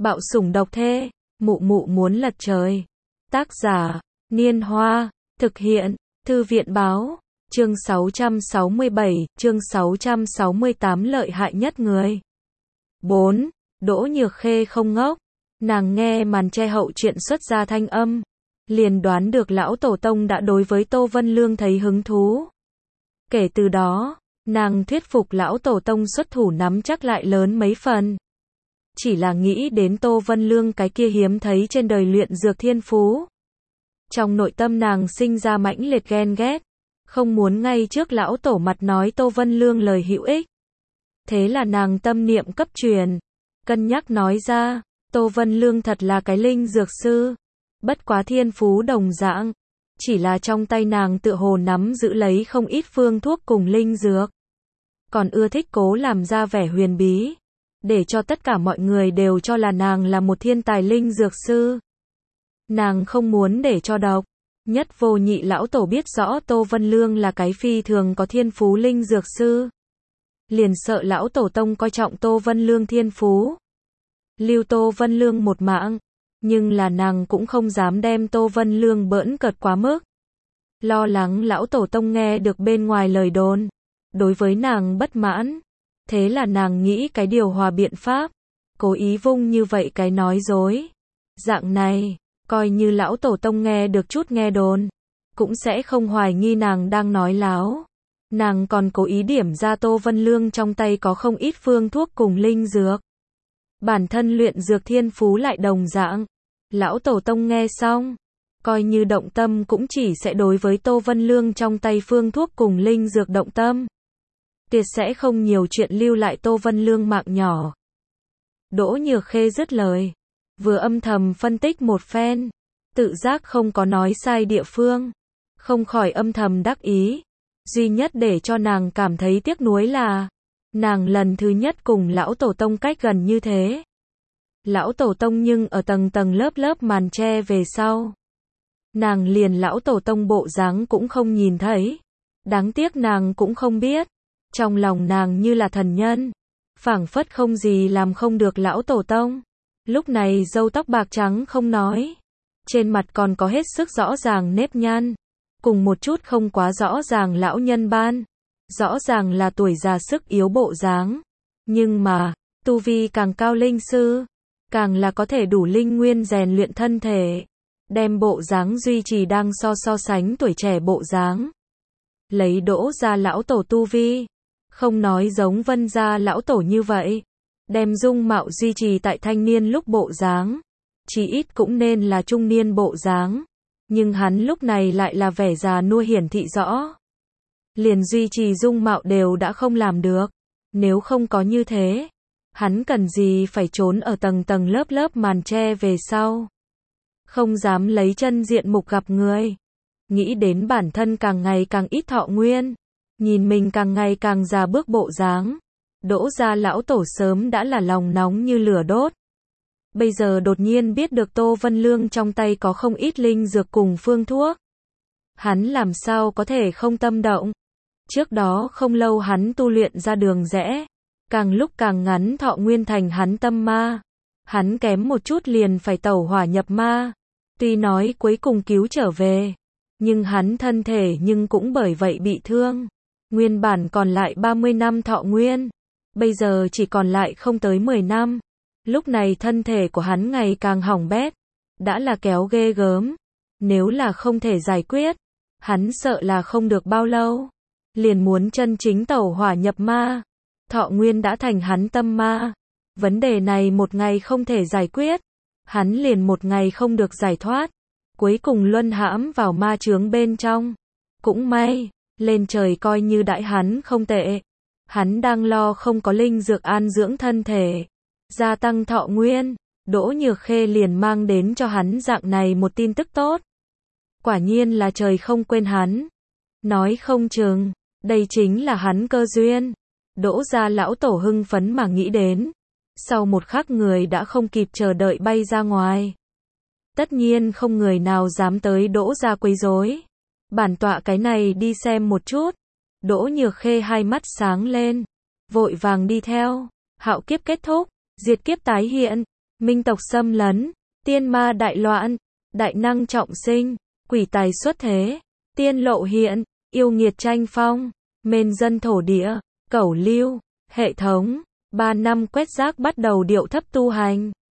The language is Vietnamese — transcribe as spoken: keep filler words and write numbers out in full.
Bạo sủng độc thê, mụ mụ muốn lật trời. Tác giả, Niên Hoa, thực hiện, Thư viện báo, chương sáu trăm sáu mươi bảy, chương sáu trăm sáu mươi tám lợi hại nhất người. bốn. Đỗ Nhược Khê không ngốc, nàng nghe màn che hậu truyện xuất ra thanh âm, liền đoán được lão tổ tông đã đối với Tô Vân Lương thấy hứng thú. Kể từ đó, nàng thuyết phục lão tổ tông xuất thủ nắm chắc lại lớn mấy phần. Chỉ là nghĩ đến Tô Vân Lương cái kia hiếm thấy trên đời luyện dược thiên phú. Trong nội tâm nàng sinh ra mãnh liệt ghen ghét, không muốn ngay trước lão tổ mặt nói Tô Vân Lương lời hữu ích. Thế là nàng tâm niệm cấp truyền, cân nhắc nói ra, Tô Vân Lương thật là cái linh dược sư, bất quá thiên phú đồng dạng, chỉ là trong tay nàng tựa hồ nắm giữ lấy không ít phương thuốc cùng linh dược. Còn ưa thích cố làm ra vẻ huyền bí, để cho tất cả mọi người đều cho là nàng là một thiên tài linh dược sư. Nàng không muốn để cho độc nhất vô nhị lão tổ biết rõ Tô Vân Lương là cái phi thường có thiên phú linh dược sư. Liền sợ lão tổ tông coi trọng Tô Vân Lương thiên phú, lưu Tô Vân Lương một mạng, nhưng là nàng cũng không dám đem Tô Vân Lương bỡn cợt quá mức. Lo lắng lão tổ tông nghe được bên ngoài lời đồn, đối với nàng bất mãn. Thế là nàng nghĩ cái điều hòa biện pháp, cố ý vung như vậy cái nói dối. Dạng này, coi như lão tổ tông nghe được chút nghe đồn, cũng sẽ không hoài nghi nàng đang nói láo. Nàng còn cố ý điểm ra Tô Vân Lương trong tay có không ít phương thuốc cùng linh dược. Bản thân luyện dược thiên phú lại đồng dạng. Lão tổ tông nghe xong, coi như động tâm cũng chỉ sẽ đối với Tô Vân Lương trong tay phương thuốc cùng linh dược động tâm. Tuyệt sẽ không nhiều chuyện lưu lại Tô Vân Lương mạng nhỏ. Đỗ Nhược Khê dứt lời, vừa âm thầm phân tích một phen, tự giác không có nói sai địa phương, không khỏi âm thầm đắc ý. Duy nhất để cho nàng cảm thấy tiếc nuối là, nàng lần thứ nhất cùng lão tổ tông cách gần như thế. Lão tổ tông nhưng ở tầng tầng lớp lớp màn che về sau. Nàng liền lão tổ tông bộ dáng cũng không nhìn thấy. Đáng tiếc nàng cũng không biết. Trong lòng nàng như là thần nhân, phảng phất không gì làm không được lão tổ tông. Lúc này râu tóc bạc trắng không nói, trên mặt còn có hết sức rõ ràng nếp nhăn, cùng một chút không quá rõ ràng lão nhân ban, rõ ràng là tuổi già sức yếu bộ dáng. Nhưng mà, tu vi càng cao linh sư, càng là có thể đủ linh nguyên rèn luyện thân thể, đem bộ dáng duy trì đang so so sánh tuổi trẻ bộ dáng. Lấy Đỗ gia lão tổ tu vi, không nói giống Vân gia lão tổ như vậy, đem dung mạo duy trì tại thanh niên lúc bộ dáng, chí ít cũng nên là trung niên bộ dáng, nhưng hắn lúc này lại là vẻ già nua hiển thị rõ. Liền duy trì dung mạo đều đã không làm được, nếu không có như thế, hắn cần gì phải trốn ở tầng tầng lớp lớp màn che về sau, không dám lấy chân diện mục gặp người. Nghĩ đến bản thân càng ngày càng ít thọ nguyên, nhìn mình càng ngày càng già bước bộ dáng, Đỗ gia lão tổ sớm đã là lòng nóng như lửa đốt. Bây giờ đột nhiên biết được Tô Vân Lương trong tay có không ít linh dược cùng phương thuốc, hắn làm sao có thể không tâm động. Trước đó không lâu hắn tu luyện ra đường rẽ, càng lúc càng ngắn thọ nguyên thành hắn tâm ma. Hắn kém một chút liền phải tẩu hỏa nhập ma. Tuy nói cuối cùng cứu trở về, nhưng hắn thân thể nhưng cũng bởi vậy bị thương. Nguyên bản còn lại ba mươi năm thọ nguyên, bây giờ chỉ còn lại không tới mười năm. Lúc này thân thể của hắn ngày càng hỏng bét, đã là kéo ghê gớm. Nếu là không thể giải quyết, hắn sợ là không được bao lâu, liền muốn chân chính tẩu hỏa nhập ma. Thọ nguyên đã thành hắn tâm ma. Vấn đề này một ngày không thể giải quyết, hắn liền một ngày không được giải thoát. Cuối cùng luân hãm vào ma chướng bên trong. Cũng may, lên trời coi như đãi hắn không tệ. Hắn đang lo không có linh dược an dưỡng thân thể, gia tăng thọ nguyên. Đỗ Nhược Khê liền mang đến cho hắn dạng này một tin tức tốt. Quả nhiên là trời không quên hắn. Nói không chừng, đây chính là hắn cơ duyên. Đỗ gia lão tổ hưng phấn mà nghĩ đến. Sau một khắc người đã không kịp chờ đợi bay ra ngoài. Tất nhiên không người nào dám tới Đỗ gia quấy rối. Bản tọa cái này đi xem một chút. Đỗ Nhược Khê hai mắt sáng lên, vội vàng đi theo. Hạo kiếp kết thúc, diệt kiếp tái hiện, minh tộc xâm lấn, tiên ma đại loạn, đại năng trọng sinh, quỷ tài xuất thế, tiên lộ hiện, yêu nghiệt tranh phong, mên dân thổ địa, cẩu lưu, hệ thống, ba năm quét rác bắt đầu điệu thấp tu hành.